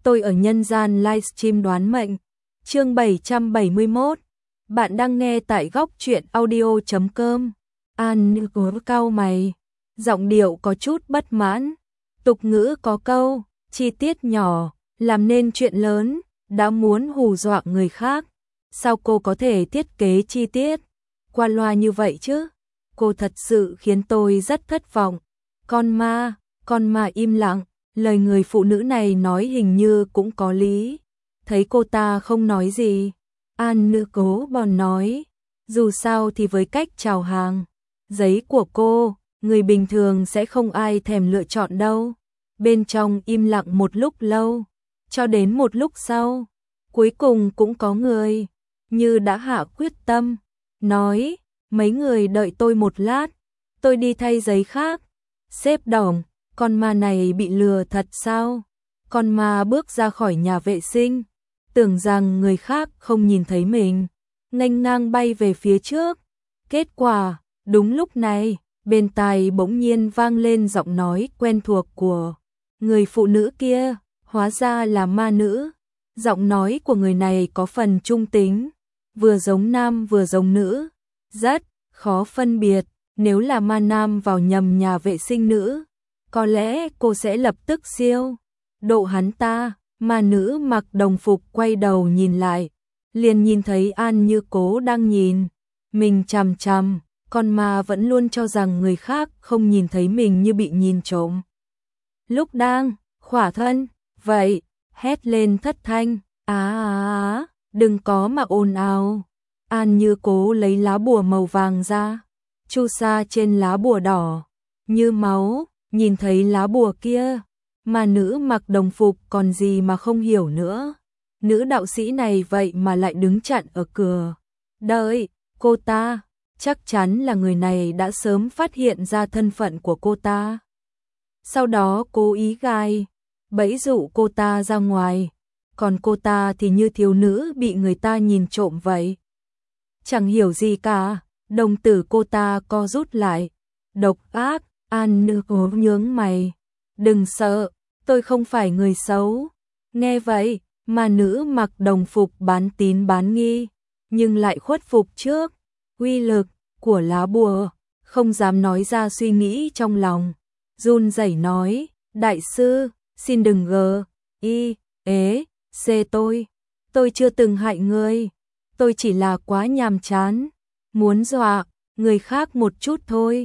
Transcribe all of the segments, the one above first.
Tôi ở nhân gian livestream đoán mệnh. Chương 771. Bạn đang nghe tại góc truyện audio.com. An Như Cố cau mày, giọng điệu có chút bất mãn. Tục ngữ có câu, chi tiết nhỏ làm nên chuyện lớn, đã muốn hù dọa người khác, sao cô có thể thiết kế chi tiết qua loa như vậy chứ? Cô thật sự khiến tôi rất thất vọng. Con ma im lặng, lời người phụ nữ này nói hình như cũng có lý. Thấy cô ta không nói gì, An Nữ Cố bòn nói, dù sao thì với cách chào hàng giấy của cô, người bình thường sẽ không ai thèm lựa chọn đâu. Bên trong im lặng một lúc lâu, cho đến một lúc sau, cuối cùng cũng có người như đã hạ quyết tâm, nói, mấy người đợi tôi một lát, tôi đi thay giấy khác. Sếp Đồng, con ma này bị lừa thật sao? Con ma bước ra khỏi nhà vệ sinh, tưởng rằng người khác không nhìn thấy mình, nghênh ngang bay về phía trước. Kết quả, đúng lúc này, bên tai bỗng nhiên vang lên giọng nói quen thuộc của người phụ nữ kia, hóa ra là ma nữ. Giọng nói của người này có phần trung tính, vừa giống nam vừa giống nữ, rất khó phân biệt. Nếu là ma nam vào nhầm nhà vệ sinh nữ, có lẽ cô sẽ lập tức siêu độ hắn ta. Ma nữ mặc đồng phục quay đầu nhìn lại, liền nhìn thấy An Như Cố đang nhìn mình chằm chằm. Con ma vẫn luôn cho rằng người khác không nhìn thấy mình như bị nhìn trộm. Lúc đang khỏa thân, vậy, hét lên thất thanh, đừng có mà ồn ào. An Như Cố lấy lá bùa màu vàng ra, chu sa trên lá bùa đỏ như máu. Nhìn thấy lá bùa kia, mà nữ mặc đồng phục còn gì mà không hiểu nữa. Nữ đạo sĩ này vậy mà lại đứng chặn ở cửa đợi cô ta, chắc chắn là người này đã sớm phát hiện ra thân phận của cô ta, sau đó cố ý gài bẫy dụ cô ta ra ngoài. Còn cô ta thì như thiếu nữ bị người ta nhìn trộm vậy, chẳng hiểu gì cả. Đồng tử cô ta co rút lại, độc ác. An Nữ Cố nhướng mày, đừng sợ, tôi không phải người xấu. Nghe vậy, mà nữ mặc đồng phục bán tín bán nghi, nhưng lại khuất phục trước uy lực của lá bùa, không dám nói ra suy nghĩ trong lòng, run rẩy nói, đại sư, xin đừng xê tôi chưa từng hại ngươi, tôi chỉ là quá nhàm chán, muốn dọa người khác một chút thôi.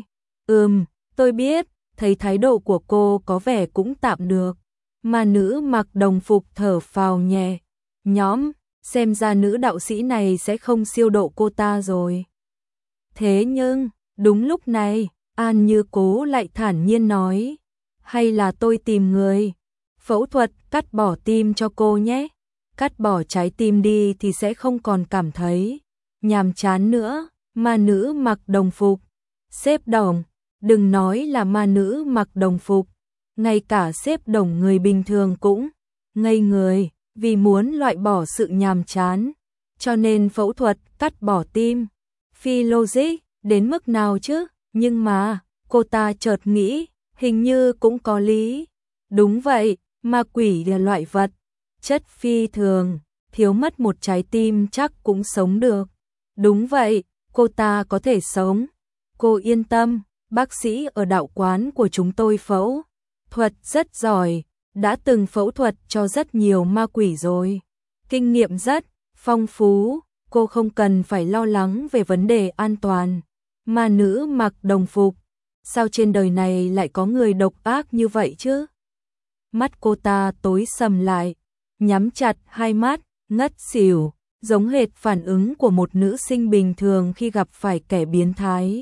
Tôi biết. Thấy thái độ của cô có vẻ cũng tạm được, mà nữ mặc đồng phục thở phào nhẹ nhõm, xem ra nữ đạo sĩ này sẽ không siêu độ cô ta rồi. Thế nhưng, đúng lúc này, An Như Cố lại thản nhiên nói, hay là tôi tìm người phẫu thuật cắt bỏ tim cho cô nhé. Cắt bỏ trái tim đi thì sẽ không còn cảm thấy nhàm chán nữa. Mà nữ mặc đồng phục, sếp Đồng, đừng nói là ma nữ mặc đồng phục, ngay cả sếp Đồng người bình thường cũng ngây người, vì muốn loại bỏ sự nhàm chán, cho nên phẫu thuật cắt bỏ tim. Phi logic đến mức nào chứ? Nhưng mà, cô ta chợt nghĩ, hình như cũng có lý. Đúng vậy, ma quỷ là loại vật chất phi thường, thiếu mất một trái tim chắc cũng sống được. Đúng vậy, cô ta có thể sống. Cô yên tâm. Bác sĩ ở đạo quán của chúng tôi phẫu thuật rất giỏi, đã từng phẫu thuật cho rất nhiều ma quỷ rồi. Kinh nghiệm rất phong phú, cô không cần phải lo lắng về vấn đề an toàn. Ma nữ mặc đồng phục, sao trên đời này lại có người độc ác như vậy chứ? Mắt cô ta tối sầm lại, nhắm chặt hai mắt, ngất xỉu, giống hệt phản ứng của một nữ sinh bình thường khi gặp phải kẻ biến thái.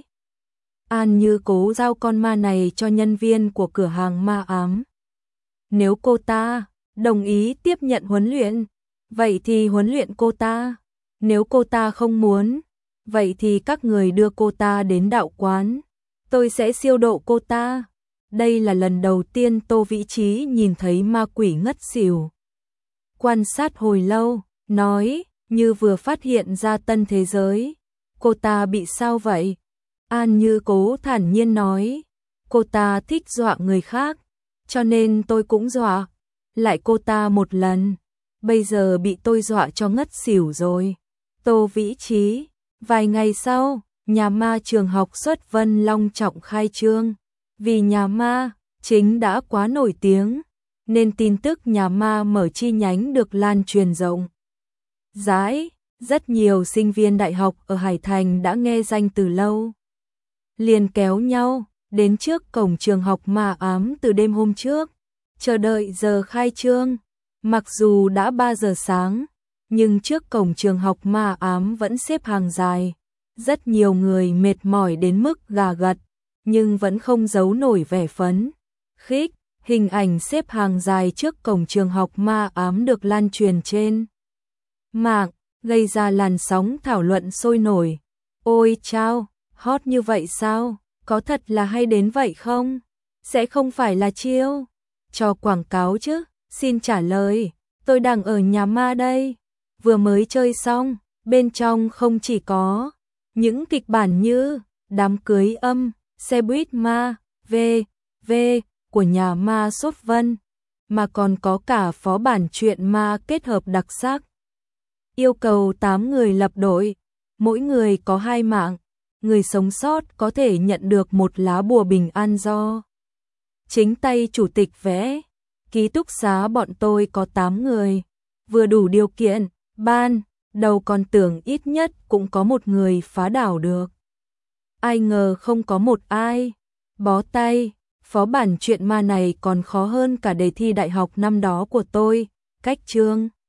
An Như Cố giao con ma này cho nhân viên của cửa hàng ma ám. Nếu cô ta đồng ý tiếp nhận huấn luyện, vậy thì huấn luyện cô ta. Nếu cô ta không muốn, vậy thì các người đưa cô ta đến đạo quán, tôi sẽ siêu độ cô ta. Đây là lần đầu tiên Tô Vĩ Trí nhìn thấy ma quỷ ngất xỉu. Quan sát hồi lâu, nói, như vừa phát hiện ra tân thế giới. Cô ta bị sao vậy? An Như Cố thản nhiên nói, cô ta thích dọa người khác, cho nên tôi cũng dọa. lại cô ta một lần, bây giờ bị tôi dọa cho ngất xỉu rồi. Tô Vĩ Trí, vài ngày sau, nhà ma trường học Xuất Vân long trọng khai trương. Vì nhà ma chính đã quá nổi tiếng, nên tin tức nhà ma mở chi nhánh được lan truyền rộng rãi. Rất nhiều sinh viên đại học ở Hải Thành đã nghe danh từ lâu, liền kéo nhau đến trước cổng trường học ma ám từ đêm hôm trước, chờ đợi giờ khai trương. Mặc dù đã 3 giờ sáng, nhưng trước cổng trường học ma ám vẫn xếp hàng dài. Rất nhiều người mệt mỏi đến mức gà gật, nhưng vẫn không giấu nổi vẻ phấn khích. Hình ảnh xếp hàng dài trước cổng trường học ma ám được lan truyền trên mạng, gây ra làn sóng thảo luận sôi nổi. Ôi chao, hot như vậy sao? Có thật là hay đến vậy không? Sẽ không phải là chiêu cho quảng cáo chứ? Xin trả lời, tôi đang ở nhà ma đây, vừa mới chơi xong. Bên trong không chỉ có những kịch bản như đám cưới âm, xe buýt ma, v.v. của nhà ma Xuất Vân, mà còn có cả phó bản truyện ma kết hợp đặc sắc. Yêu cầu 8 người lập đội, mỗi người có 2 mạng, người sống sót có thể nhận được một lá bùa bình an do chính tay chủ tịch vẽ. Ký túc xá bọn tôi có 8 người, vừa đủ điều kiện. Ban đầu còn tưởng ít nhất cũng có một người phá đảo được, ai ngờ không có một ai. Bó tay, phó bản truyện ma này còn khó hơn cả đề thi đại học năm đó của tôi. Cách chương